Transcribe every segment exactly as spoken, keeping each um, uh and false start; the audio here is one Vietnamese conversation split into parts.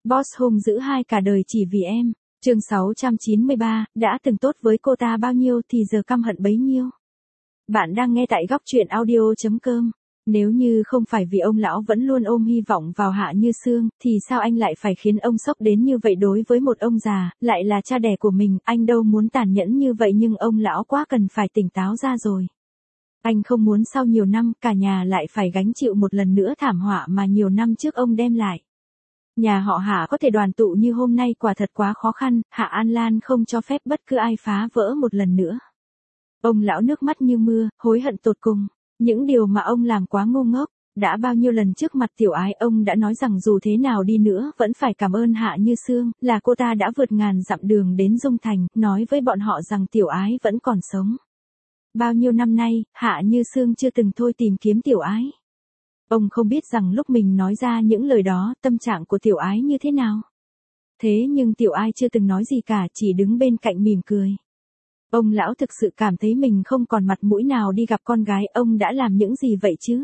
Boss hung dữ hai cả đời chỉ vì em. Chương sáu trăm chín mươi ba, đã từng tốt với cô ta bao nhiêu thì giờ căm hận bấy nhiêu. Bạn đang nghe tại góc truyện audio chấm com. Nếu như không phải vì ông lão vẫn luôn ôm hy vọng vào Hạ Như Sương, thì sao anh lại phải khiến ông sốc đến như vậy đối với một ông già, lại là cha đẻ của mình, anh đâu muốn tàn nhẫn như vậy nhưng ông lão quá cần phải tỉnh táo ra rồi. Anh không muốn sau nhiều năm, cả nhà lại phải gánh chịu một lần nữa thảm họa mà nhiều năm trước ông đem lại. Nhà họ Hạ có thể đoàn tụ như hôm nay quả thật quá khó khăn, Hạ An Lan không cho phép bất cứ ai phá vỡ một lần nữa. Ông lão nước mắt như mưa, hối hận tột cùng. Những điều mà ông làm quá ngu ngốc, đã bao nhiêu lần trước mặt Tiểu Ái ông đã nói rằng dù thế nào đi nữa vẫn phải cảm ơn Hạ Như Sương, là cô ta đã vượt ngàn dặm đường đến Dung Thành, nói với bọn họ rằng Tiểu Ái vẫn còn sống. Bao nhiêu năm nay, Hạ Như Sương chưa từng thôi tìm kiếm Tiểu Ái. Ông không biết rằng lúc mình nói ra những lời đó, tâm trạng của Tiểu Ái như thế nào. Thế nhưng Tiểu Ái chưa từng nói gì cả, chỉ đứng bên cạnh mỉm cười. Ông lão thực sự cảm thấy mình không còn mặt mũi nào đi gặp con gái, ông đã làm những gì vậy chứ?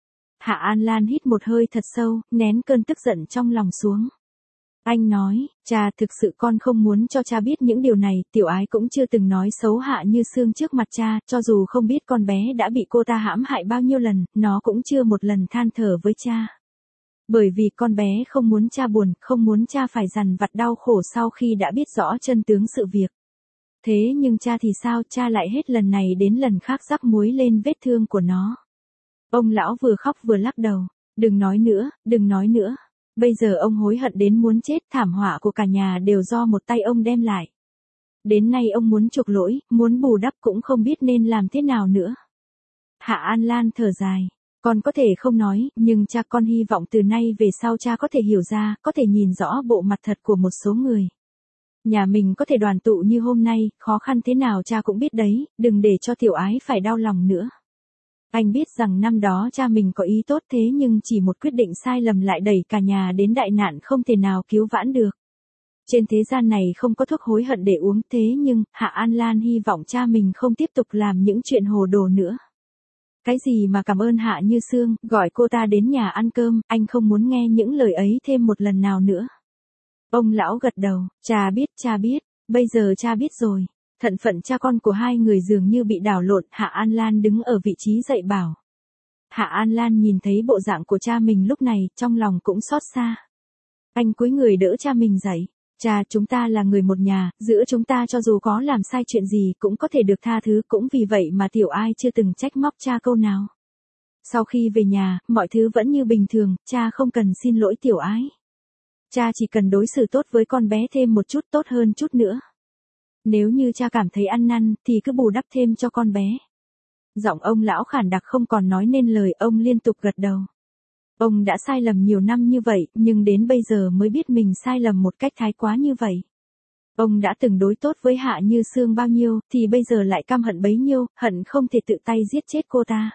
Hạ An Lan hít một hơi thật sâu, nén cơn tức giận trong lòng xuống. Anh nói, cha, thực sự con không muốn cho cha biết những điều này, Tiểu Ái cũng chưa từng nói xấu Hạ Như Sương trước mặt cha, cho dù không biết con bé đã bị cô ta hãm hại bao nhiêu lần, nó cũng chưa một lần than thở với cha. Bởi vì con bé không muốn cha buồn, không muốn cha phải dằn vặt đau khổ sau khi đã biết rõ chân tướng sự việc. Thế nhưng cha thì sao, cha lại hết lần này đến lần khác rắc muối lên vết thương của nó. Ông lão vừa khóc vừa lắc đầu, đừng nói nữa, đừng nói nữa. Bây giờ ông hối hận đến muốn chết, thảm họa của cả nhà đều do một tay ông đem lại. Đến nay ông muốn chuộc lỗi, muốn bù đắp cũng không biết nên làm thế nào nữa. Hạ An Lan thở dài, con có thể không nói, nhưng cha con hy vọng từ nay về sau cha có thể hiểu ra, có thể nhìn rõ bộ mặt thật của một số người. Nhà mình có thể đoàn tụ như hôm nay, khó khăn thế nào cha cũng biết đấy, đừng để cho Tiểu Ái phải đau lòng nữa. Anh biết rằng năm đó cha mình có ý tốt thế nhưng chỉ một quyết định sai lầm lại đẩy cả nhà đến đại nạn không thể nào cứu vãn được. Trên thế gian này không có thuốc hối hận để uống, thế nhưng Hạ An Lan hy vọng cha mình không tiếp tục làm những chuyện hồ đồ nữa. Cái gì mà cảm ơn Hạ Như Sương, gọi cô ta đến nhà ăn cơm, anh không muốn nghe những lời ấy thêm một lần nào nữa. Ông lão gật đầu, cha biết, cha biết, bây giờ cha biết rồi. Thận phận cha con của hai người dường như bị đảo lộn, Hạ An Lan đứng ở vị trí dạy bảo. Hạ An Lan nhìn thấy bộ dạng của cha mình lúc này, trong lòng cũng xót xa. Anh cúi người đỡ cha mình dậy. Cha, chúng ta là người một nhà, giữa chúng ta cho dù có làm sai chuyện gì cũng có thể được tha thứ, cũng vì vậy mà Tiểu Ai chưa từng trách móc cha câu nào. Sau khi về nhà, mọi thứ vẫn như bình thường, cha không cần xin lỗi Tiểu Ái. Cha chỉ cần đối xử tốt với con bé thêm một chút, tốt hơn chút nữa. Nếu như cha cảm thấy ăn năn, thì cứ bù đắp thêm cho con bé. Giọng ông lão khản đặc không còn nói nên lời, ông liên tục gật đầu. Ông đã sai lầm nhiều năm như vậy, nhưng đến bây giờ mới biết mình sai lầm một cách thái quá như vậy. Ông đã từng đối tốt với Hạ Như Sương bao nhiêu, thì bây giờ lại căm hận bấy nhiêu, hận không thể tự tay giết chết cô ta.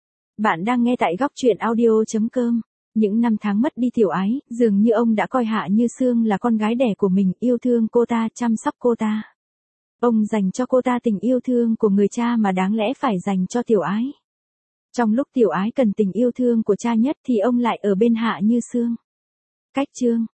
Bạn đang nghe tại góc truyện audio chấm com. Những năm tháng mất đi Tiểu Ái, dường như ông đã coi Hạ Như Sương là con gái đẻ của mình, yêu thương cô ta, chăm sóc cô ta. Ông dành cho cô ta tình yêu thương của người cha mà đáng lẽ phải dành cho Tiểu Ái. Trong lúc Tiểu Ái cần tình yêu thương của cha nhất thì ông lại ở bên Hạ Như Sương. Cách chương